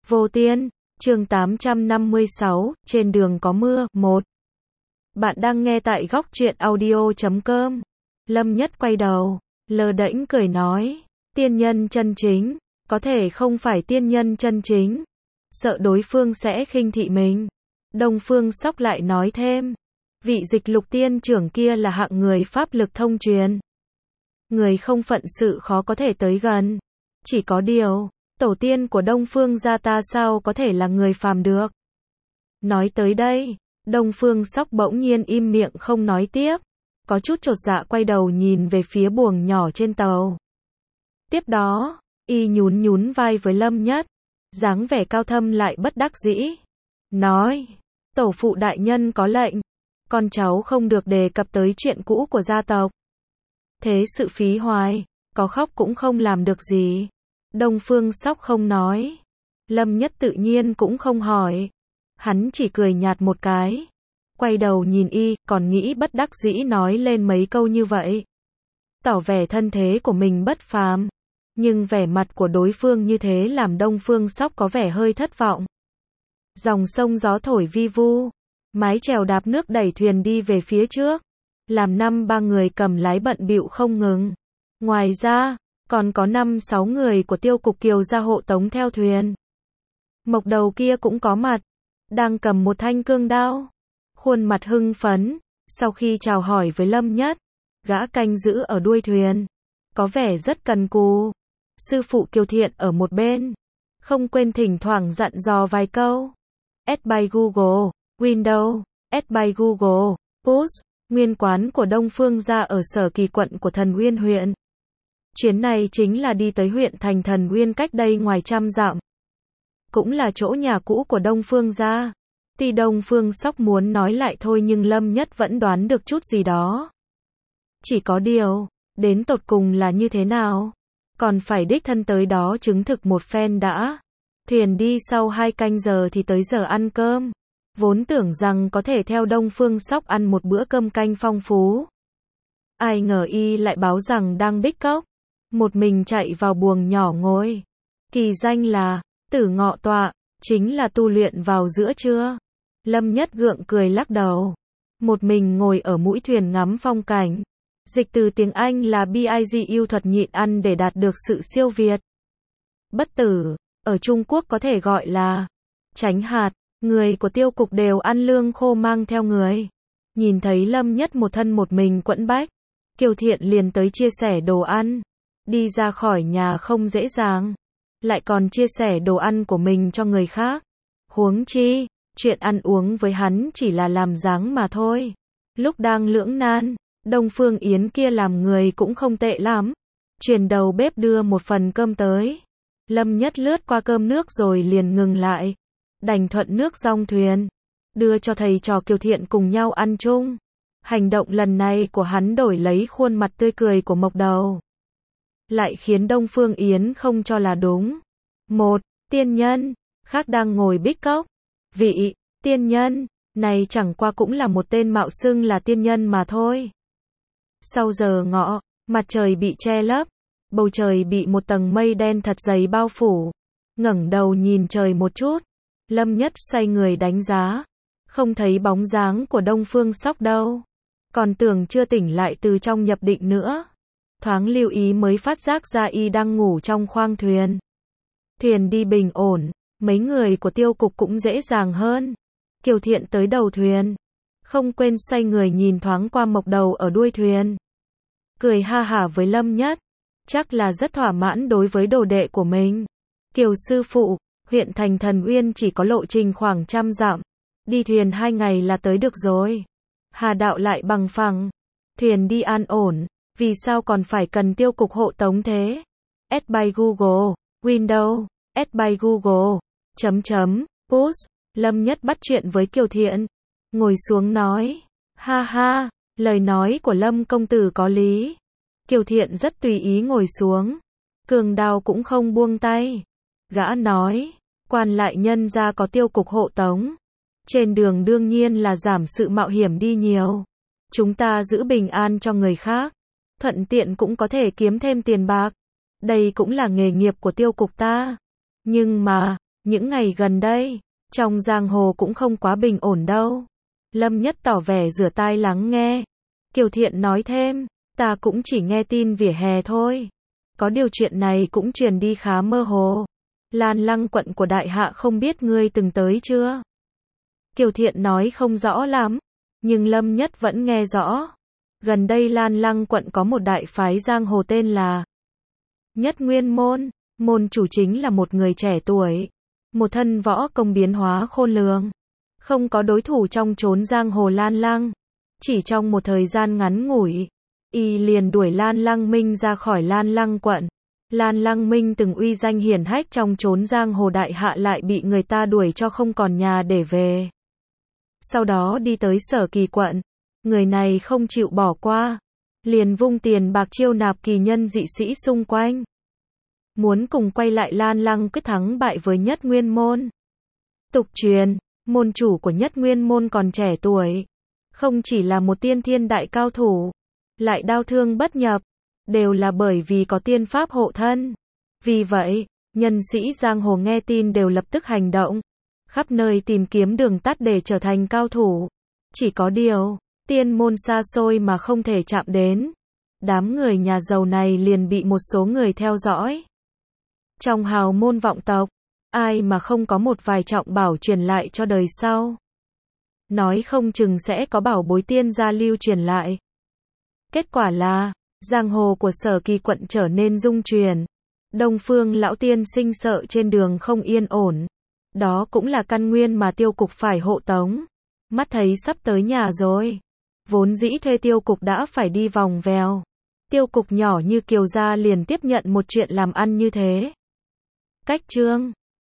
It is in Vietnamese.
Vô Tiên, chương 856, trên đường có mưa, 1. Bạn đang nghe tại góc truyện audio.com. Lâm Nhất quay đầu, lơ đễnh cười nói, tiên nhân chân chính, có thể không phải tiên nhân chân chính. Sợ đối phương sẽ khinh thị mình. Đông Phương Sóc lại nói thêm, vị Dịch Lục tiên trưởng kia là hạng người pháp lực thông truyền. Người không phận sự khó có thể tới gần. Chỉ có điều, tổ tiên của Đông Phương gia ta sao có thể là người phàm được. Nói tới đây, Đông Phương Sóc bỗng nhiên im miệng không nói tiếp, có chút chột dạ quay đầu nhìn về phía buồng nhỏ trên tàu. Tiếp đó, y nhún nhún vai với Lâm Nhất, dáng vẻ cao thâm lại bất đắc dĩ, nói, tổ phụ đại nhân có lệnh, con cháu không được đề cập tới chuyện cũ của gia tộc. Thế sự phí hoài, có khóc cũng không làm được gì. Đông Phương Sóc không nói. Lâm Nhất tự nhiên cũng không hỏi. Hắn chỉ cười nhạt một cái. Quay đầu nhìn y, còn nghĩ bất đắc dĩ nói lên mấy câu như vậy. Tỏ vẻ thân thế của mình bất phàm. Nhưng vẻ mặt của đối phương như thế làm Đông Phương Sóc có vẻ hơi thất vọng. Dòng sông gió thổi vi vu. Mái chèo đạp nước đẩy thuyền đi về phía trước. Làm 5-3 người cầm lái bận bịu không ngừng. Ngoài ra, còn có 5-6 người của tiêu cục Kiều gia hộ tống theo thuyền. Mộc Đầu kia cũng có mặt, đang cầm một thanh cương đao. Khuôn mặt hưng phấn, sau khi chào hỏi với Lâm Nhất, gã canh giữ ở đuôi thuyền. Có vẻ rất cần cù. Sư phụ Kiều Thiện ở một bên. Không quên thỉnh thoảng dặn dò vài câu. Add by Google, Windows, add by Google, Push. Nguyên quán của Đông Phương gia ở Sở Kỳ quận của Thần Uyên huyện. Chuyến này chính là đi tới huyện thành Thần Uyên cách đây ngoài 100 dặm. Cũng là chỗ nhà cũ của Đông Phương gia. Tuy Đông Phương Sóc muốn nói lại thôi nhưng Lâm Nhất vẫn đoán được chút gì đó. Chỉ có điều, đến tột cùng là như thế nào? Còn phải đích thân tới đó chứng thực một phen đã. Thuyền đi sau 2 canh giờ thì tới giờ ăn cơm. Vốn tưởng rằng có thể theo Đông Phương Sóc ăn một bữa cơm canh phong phú. Ai ngờ y lại báo rằng đang bích cốc. Một mình chạy vào buồng nhỏ ngồi. Kỳ danh là Tử Ngọ Tọa, chính là tu luyện vào giữa trưa. Lâm Nhất gượng cười lắc đầu. Một mình ngồi ở mũi thuyền ngắm phong cảnh. Dịch từ tiếng Anh là BIG, yêu thuật nhịn ăn để đạt được sự siêu việt. Bất tử, ở Trung Quốc có thể gọi là tránh hạt. Người của tiêu cục đều ăn lương khô mang theo người. Nhìn thấy Lâm Nhất một thân một mình quẫn bách, Kiều Thiện liền tới chia sẻ đồ ăn. Đi ra khỏi nhà không dễ dàng, lại còn chia sẻ đồ ăn của mình cho người khác. Huống chi, chuyện ăn uống với hắn chỉ là làm dáng mà thôi. Lúc đang lưỡng nan, Đông Phương Yến kia làm người cũng không tệ lắm. Truyền đầu bếp đưa một phần cơm tới. Lâm Nhất lướt qua cơm nước rồi liền ngừng lại. Đành thuận nước dong thuyền, đưa cho thầy trò Kiều Thiện cùng nhau ăn chung. Hành động lần này của hắn đổi lấy khuôn mặt tươi cười của Mộc Đầu. Lại khiến Đông Phương Yến không cho là đúng. Một tiên nhân, khác đang ngồi bích cốc. Vị tiên nhân, này chẳng qua cũng là một tên mạo xưng là tiên nhân mà thôi. Sau giờ ngọ, mặt trời bị che lấp, bầu trời bị một tầng mây đen thật dày bao phủ. Ngẩng đầu nhìn trời một chút. Lâm Nhất xoay người đánh giá. Không thấy bóng dáng của Đông Phương Sóc đâu. Còn tưởng chưa tỉnh lại từ trong nhập định nữa. Thoáng lưu ý mới phát giác ra y đang ngủ trong khoang thuyền. Thuyền đi bình ổn. Mấy người của tiêu cục cũng dễ dàng hơn. Kiều Thiện tới đầu thuyền. Không quên xoay người nhìn thoáng qua Mộc Đầu ở đuôi thuyền. Cười ha hả với Lâm Nhất. Chắc là rất thỏa mãn đối với đồ đệ của mình. Kiều sư phụ, huyện thành Thần Uyên chỉ có lộ trình khoảng 100 dặm. Đi thuyền 2 ngày là tới được rồi. Hà đạo lại bằng phẳng. Thuyền đi an ổn. Vì sao còn phải cần tiêu cục hộ tống thế? Add by Google, Windows, add by Google, Push. Lâm Nhất bắt chuyện với Kiều Thiện. Ngồi xuống nói. Ha ha, lời nói của Lâm công tử có lý. Kiều Thiện rất tùy ý ngồi xuống. Cường đao cũng không buông tay. Gã nói. Quan lại nhân gia có tiêu cục hộ tống. Trên đường đương nhiên là giảm sự mạo hiểm đi nhiều. Chúng ta giữ bình an cho người khác. Thuận tiện cũng có thể kiếm thêm tiền bạc. Đây cũng là nghề nghiệp của tiêu cục ta. Nhưng mà, Những ngày gần đây, trong giang hồ cũng không quá bình ổn đâu. Lâm Nhất tỏ vẻ rửa tai lắng nghe. Kiều Thiện nói thêm, ta cũng chỉ nghe tin vỉa hè thôi. Có điều chuyện này cũng truyền đi khá mơ hồ. Lan Lăng quận của Đại Hạ không biết ngươi từng tới chưa? Kiều Thiện nói không rõ lắm, nhưng Lâm Nhất vẫn nghe rõ. Gần đây Lan Lăng quận có một đại phái giang hồ tên là Nhất Nguyên Môn. Môn chủ chính là một người trẻ tuổi, một thân võ công biến hóa khôn lường, không có đối thủ trong chốn giang hồ Lan Lăng. Chỉ trong một thời gian ngắn ngủi, y liền đuổi Lan Lăng Minh ra khỏi Lan Lăng quận. Lan Lăng Minh từng uy danh hiển hách trong chốn giang hồ Đại Hạ lại bị người ta đuổi cho không còn nhà để về. Sau đó đi tới Sở Kỳ quận, người này không chịu bỏ qua, liền vung tiền bạc chiêu nạp kỳ nhân dị sĩ xung quanh, muốn cùng quay lại Lan Lăng quyết thắng bại với Nhất Nguyên Môn. Tục truyền, môn chủ của Nhất Nguyên Môn còn trẻ tuổi, không chỉ là một tiên thiên đại cao thủ, lại đao thương bất nhập, đều là bởi vì có tiên pháp hộ thân. Vì vậy, nhân sĩ giang hồ nghe tin đều lập tức hành động, khắp nơi tìm kiếm đường tắt để trở thành cao thủ. Chỉ có điều, tiên môn xa xôi mà không thể chạm đến. Đám người nhà giàu này liền bị một số người theo dõi. Trong hào môn vọng tộc, ai mà không có một vài trọng bảo truyền lại cho đời sau. Nói không chừng sẽ có bảo bối tiên gia lưu truyền lại. Kết quả là, giang hồ của Sở Kỳ quận trở nên rung chuyển. Đông Phương lão tiên sinh sợ trên đường không yên ổn. Đó cũng là căn nguyên mà Tiêu Cục phải hộ tống. Mắt thấy sắp tới nhà rồi, vốn dĩ thuê Tiêu Cục đã phải đi vòng vèo. Tiêu Cục nhỏ như Kiều gia liền tiếp nhận một chuyện làm ăn như thế. Cách chương